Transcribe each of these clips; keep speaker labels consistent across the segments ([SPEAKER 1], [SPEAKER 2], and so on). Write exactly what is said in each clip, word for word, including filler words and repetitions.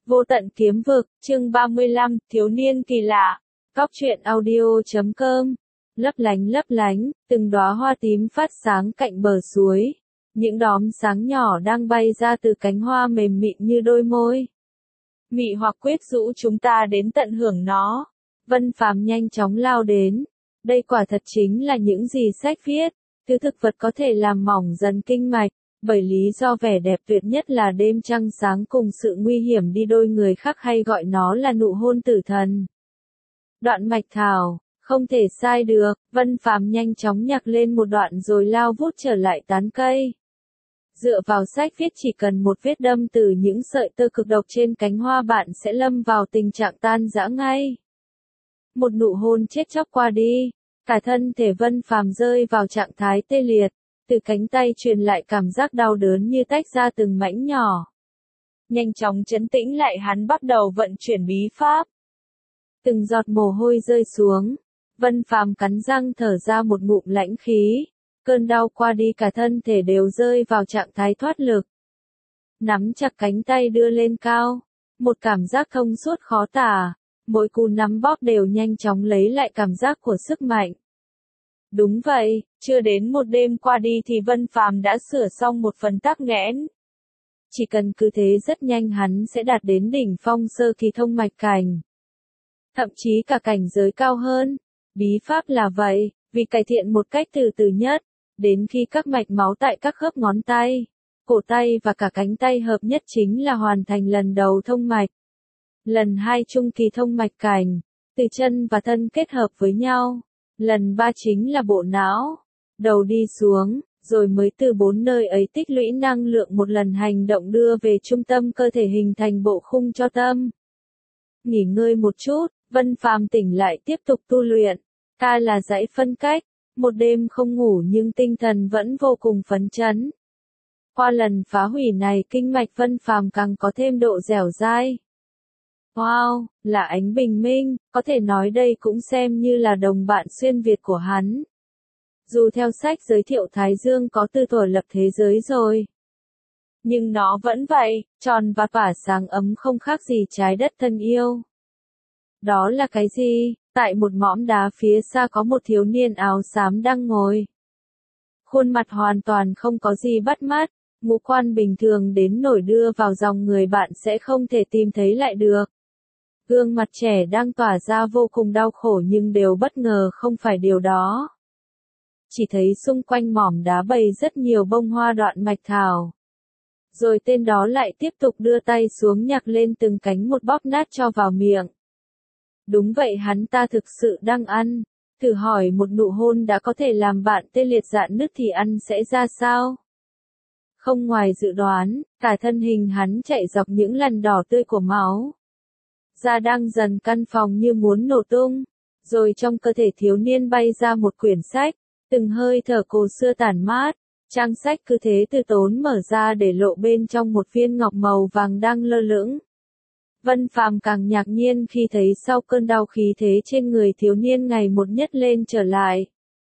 [SPEAKER 1] Vô tận kiếm vực, chương ba mươi lăm, thiếu niên kỳ lạ. Góc truyện audio chấm com. Lấp lánh lấp lánh, từng đóa hoa tím phát sáng cạnh bờ suối. Những đốm sáng nhỏ đang bay ra từ cánh hoa mềm mịn như đôi môi. Mị hoặc quyết rũ chúng ta đến tận hưởng nó. Vân Phàm nhanh chóng lao đến. Đây quả thật chính là những gì sách viết. Thứ thực vật có thể làm mỏng dần kinh mạch. Bởi lý do vẻ đẹp tuyệt nhất là đêm trăng sáng cùng sự nguy hiểm đi đôi, người khác hay gọi nó là nụ hôn tử thần. Đoạn mạch thảo, không thể sai được. Vân Phàm nhanh chóng nhặt lên một đoạn rồi lao vút trở lại tán cây. Dựa vào sách viết chỉ cần một vết đâm từ những sợi tơ cực độc trên cánh hoa, bạn sẽ lâm vào tình trạng tan rã ngay. Một nụ hôn chết chóc qua đi, cả thân thể Vân Phàm rơi vào trạng thái tê liệt. Từ cánh tay truyền lại cảm giác đau đớn như tách ra từng mảnh nhỏ. Nhanh chóng trấn tĩnh lại, hắn bắt đầu vận chuyển bí pháp. Từng giọt mồ hôi rơi xuống, Vân Phàm cắn răng thở ra một ngụm lãnh khí. Cơn đau qua đi, cả thân thể đều rơi vào trạng thái thoát lực. Nắm chặt cánh tay đưa lên cao, một cảm giác thông suốt khó tả, mỗi cú nắm bóp đều nhanh chóng lấy lại cảm giác của sức mạnh. Đúng vậy, chưa đến một đêm qua đi thì Vân Phàm đã sửa xong một phần tắc nghẽn. Chỉ cần cứ thế rất nhanh hắn sẽ đạt đến đỉnh phong sơ kỳ thông mạch cảnh. Thậm chí cả cảnh giới cao hơn. Bí pháp là vậy, vì cải thiện một cách từ từ nhất, đến khi các mạch máu tại các khớp ngón tay, cổ tay và cả cánh tay hợp nhất chính là hoàn thành lần đầu thông mạch. Lần hai trung kỳ thông mạch cảnh, từ chân và thân kết hợp với nhau. Lần ba chính là bộ não, đầu đi xuống, rồi mới từ bốn nơi ấy tích lũy năng lượng một lần hành động đưa về trung tâm cơ thể hình thành bộ khung cho tâm. Nghỉ ngơi một chút, Vân Phàm tỉnh lại tiếp tục tu luyện. Ta là dãy phân cách, một đêm không ngủ nhưng tinh thần vẫn vô cùng phấn chấn. Qua lần phá hủy này, kinh mạch Vân Phàm càng có thêm độ dẻo dai. Wow, là ánh bình minh, có thể nói đây cũng xem như là đồng bạn xuyên Việt của hắn. Dù theo sách giới thiệu Thái Dương có từ thuở lập thế giới rồi, nhưng nó vẫn vậy, tròn và tỏa sáng ấm không khác gì trái đất thân yêu. Đó là cái gì? Tại một mỏm đá phía xa có một thiếu niên áo xám đang ngồi. Khuôn mặt hoàn toàn không có gì bắt mắt, ngũ quan bình thường đến nổi đưa vào dòng người bạn sẽ không thể tìm thấy lại được. Gương mặt trẻ đang tỏa ra vô cùng đau khổ nhưng đều bất ngờ không phải điều đó. Chỉ thấy xung quanh mỏm đá bày rất nhiều bông hoa đoạn mạch thảo. Rồi tên đó lại tiếp tục đưa tay xuống nhặt lên từng cánh một, bóp nát cho vào miệng. Đúng vậy, hắn ta thực sự đang ăn. Thử hỏi một nụ hôn đã có thể làm bạn tê liệt rạn nứt thì ăn sẽ ra sao? Không ngoài dự đoán, cả thân hình hắn chạy dọc những lằn đỏ tươi của máu. Da đang dần căn phòng như muốn nổ tung, rồi trong cơ thể thiếu niên bay ra một quyển sách, từng hơi thở cổ xưa tản mát, trang sách cứ thế từ tốn mở ra để lộ bên trong một viên ngọc màu vàng đang lơ lửng. Vân Phàm càng ngạc nhiên khi thấy sau cơn đau khí thế trên người thiếu niên ngày một nhất lên trở lại.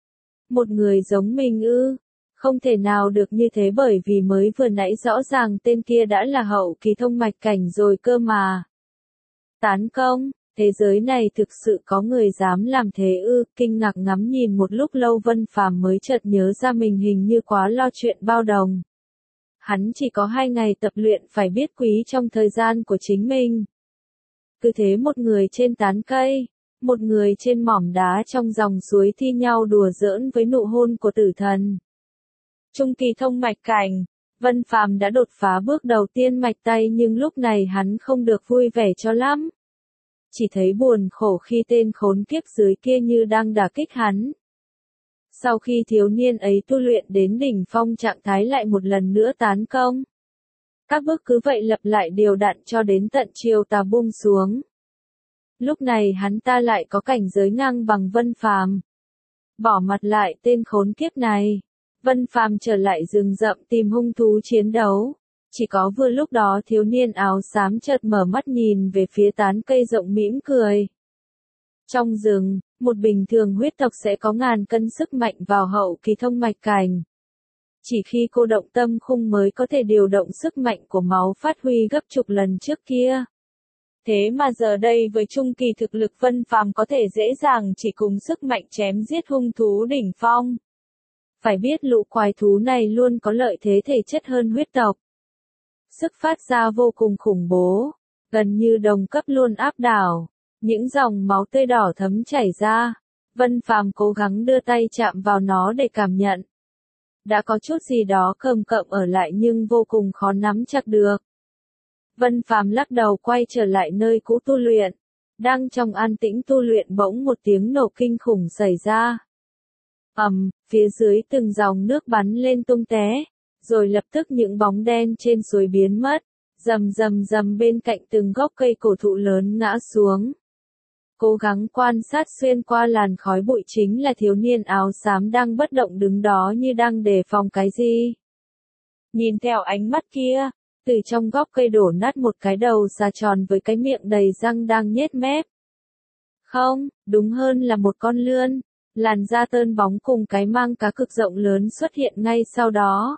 [SPEAKER 1] Một người giống mình ư? Không thể nào được như thế, bởi vì mới vừa nãy rõ ràng tên kia đã là hậu kỳ thông mạch cảnh rồi cơ mà. Tán công, thế giới này thực sự có người dám làm thế ư? Kinh ngạc ngắm nhìn một lúc lâu, Vân Phàm mới chợt nhớ ra mình hình như quá lo chuyện bao đồng. Hắn chỉ có hai ngày tập luyện, phải biết quý trong thời gian của chính mình. Cứ thế một người trên tán cây, một người trên mỏm đá trong dòng suối thi nhau đùa giỡn với nụ hôn của tử thần. Trung kỳ thông mạch cảnh, Vân Phàm đã đột phá bước đầu tiên mạch tay, nhưng lúc này hắn không được vui vẻ cho lắm. Chỉ thấy buồn khổ khi tên khốn kiếp dưới kia như đang đả kích hắn. Sau khi thiếu niên ấy tu luyện đến đỉnh phong, trạng thái lại một lần nữa tán công. Các bước cứ vậy lặp lại đều đặn cho đến tận chiều tà buông xuống. Lúc này hắn ta lại có cảnh giới ngang bằng Vân Phàm. Bỏ mặt lại tên khốn kiếp này, Vân Phàm trở lại rừng rậm tìm hung thú chiến đấu. Chỉ có vừa lúc đó thiếu niên áo xám chợt mở mắt nhìn về phía tán cây rộng mỉm cười. Trong rừng, một bình thường huyết tộc sẽ có ngàn cân sức mạnh vào hậu kỳ thông mạch cảnh. Chỉ khi cô động tâm khung mới có thể điều động sức mạnh của máu phát huy gấp chục lần trước kia. Thế mà giờ đây với trung kỳ thực lực Vân Phàm có thể dễ dàng chỉ cùng sức mạnh chém giết hung thú đỉnh phong. Phải biết lũ quái thú này luôn có lợi thế thể chất hơn huyết tộc. Sức phát ra vô cùng khủng bố, gần như đồng cấp luôn áp đảo, những dòng máu tươi đỏ thấm chảy ra. Vân Phàm cố gắng đưa tay chạm vào nó để cảm nhận. Đã có chút gì đó cơm cộm ở lại nhưng vô cùng khó nắm chặt được. Vân Phàm lắc đầu quay trở lại nơi cũ tu luyện. Đang trong an tĩnh tu luyện bỗng một tiếng nổ kinh khủng xảy ra. ầm, um, phía dưới từng dòng nước bắn lên tung té, rồi lập tức những bóng đen trên suối biến mất, rầm rầm rầm bên cạnh từng gốc cây cổ thụ lớn ngã xuống. Cố gắng quan sát xuyên qua làn khói bụi chính là thiếu niên áo xám đang bất động đứng đó như đang đề phòng cái gì. Nhìn theo ánh mắt kia, từ trong góc cây đổ nát một cái đầu xà tròn với cái miệng đầy răng đang nhếch mép. Không, đúng hơn là một con lươn, làn da tơn bóng cùng cái mang cá cực rộng lớn xuất hiện ngay sau đó.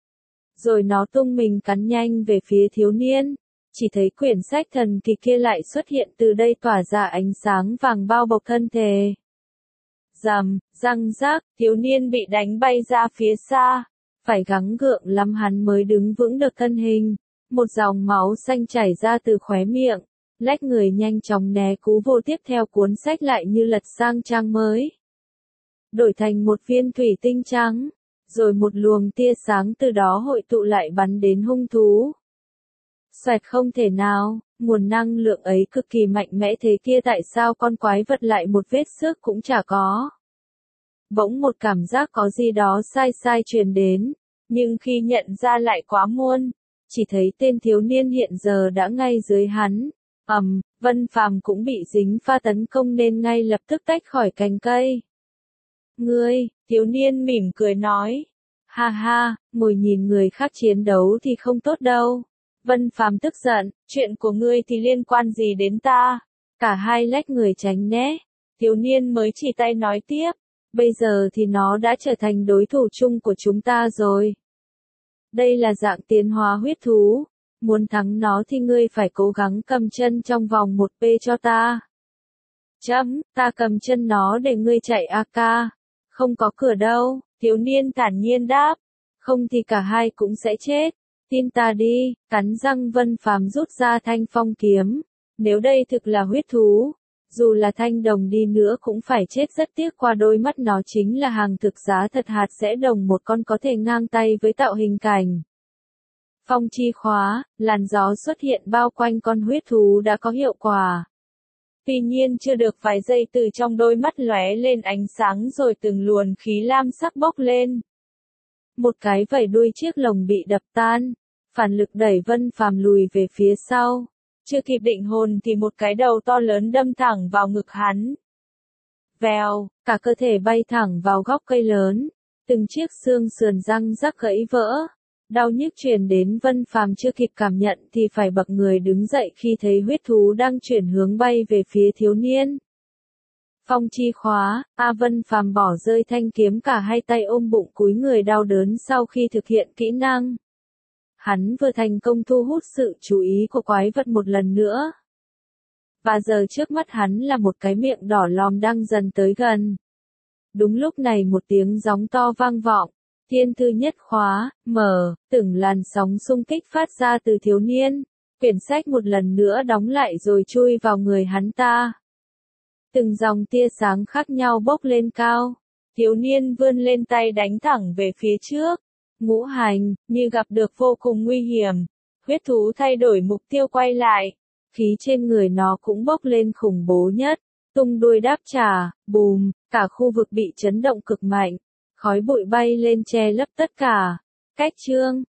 [SPEAKER 1] Rồi nó tung mình cắn nhanh về phía thiếu niên. Chỉ thấy quyển sách thần kỳ kia lại xuất hiện từ đây tỏa ra ánh sáng vàng bao bọc thân thể. Rầm, răng rác, thiếu niên bị đánh bay ra phía xa. Phải gắng gượng lắm hắn mới đứng vững được thân hình. Một dòng máu xanh chảy ra từ khóe miệng. Lách người nhanh chóng né cú vô tiếp theo cuốn sách lại như lật sang trang mới. Đổi thành một viên thủy tinh trắng. Rồi một luồng tia sáng từ đó hội tụ lại bắn đến hung thú. Xoẹt không thể nào, nguồn năng lượng ấy cực kỳ mạnh mẽ thế kia tại sao con quái vật lại một vết xước cũng chả có. Bỗng một cảm giác có gì đó sai sai truyền đến, nhưng khi nhận ra lại quá muôn, chỉ thấy tên thiếu niên hiện giờ đã ngay dưới hắn. ầm, um, Vân Phàm cũng bị dính pha tấn công nên ngay lập tức tách khỏi cành cây. Ngươi, thiếu niên mỉm cười nói. Ha ha, ngồi nhìn người khác chiến đấu thì không tốt đâu. Vân Phàm tức giận, chuyện của ngươi thì liên quan gì đến ta? Cả hai lách người tránh né. Thiếu niên mới chỉ tay nói tiếp, bây giờ thì nó đã trở thành đối thủ chung của chúng ta rồi. Đây là dạng tiến hóa huyết thú, muốn thắng nó thì ngươi phải cố gắng cầm chân trong vòng một pê cho ta. Chấm, ta cầm chân nó để ngươi chạy a ca. Không có cửa đâu, thiếu niên thản nhiên đáp, không thì cả hai cũng sẽ chết. Tin ta đi, cắn răng Vân Phàm rút ra thanh phong kiếm. Nếu đây thực là huyết thú, dù là thanh đồng đi nữa cũng phải chết rất tiếc qua đôi mắt nó chính là hàng thực giá thật hạt sẽ đồng một con có thể ngang tay với tạo hình cảnh. Phong chi khóa, làn gió xuất hiện bao quanh con huyết thú đã có hiệu quả. Tuy nhiên chưa được vài giây từ trong đôi mắt lóe lên ánh sáng rồi từng luồn khí lam sắc bốc lên. Một cái vẩy đuôi chiếc lồng bị đập tan, phản lực đẩy Vân Phàm lùi về phía sau. Chưa kịp định hồn thì một cái đầu to lớn đâm thẳng vào ngực hắn. Vèo, cả cơ thể bay thẳng vào gốc cây lớn, từng chiếc xương sườn răng rắc gãy vỡ. Đau nhức truyền đến Vân Phàm chưa kịp cảm nhận thì phải bật người đứng dậy khi thấy huyết thú đang chuyển hướng bay về phía thiếu niên. Phong chi khóa, A Vân Phàm bỏ rơi thanh kiếm cả hai tay ôm bụng cúi người đau đớn sau khi thực hiện kỹ năng. Hắn vừa thành công thu hút sự chú ý của quái vật một lần nữa. Và giờ trước mắt hắn là một cái miệng đỏ lòm đang dần tới gần. Đúng lúc này một tiếng gióng to vang vọng. Thiên thư nhất khóa, mở, từng làn sóng xung kích phát ra từ thiếu niên. Quyển sách một lần nữa đóng lại rồi chui vào người hắn ta. Từng dòng tia sáng khác nhau bốc lên cao. Thiếu niên vươn lên tay đánh thẳng về phía trước. Ngũ hành, như gặp được vô cùng nguy hiểm. Huyết thú thay đổi mục tiêu quay lại. Khí trên người nó cũng bốc lên khủng bố nhất. Tung đuôi đáp trả, bùm, cả khu vực bị chấn động cực mạnh. Khói bụi bay lên che lấp tất cả. Cách chương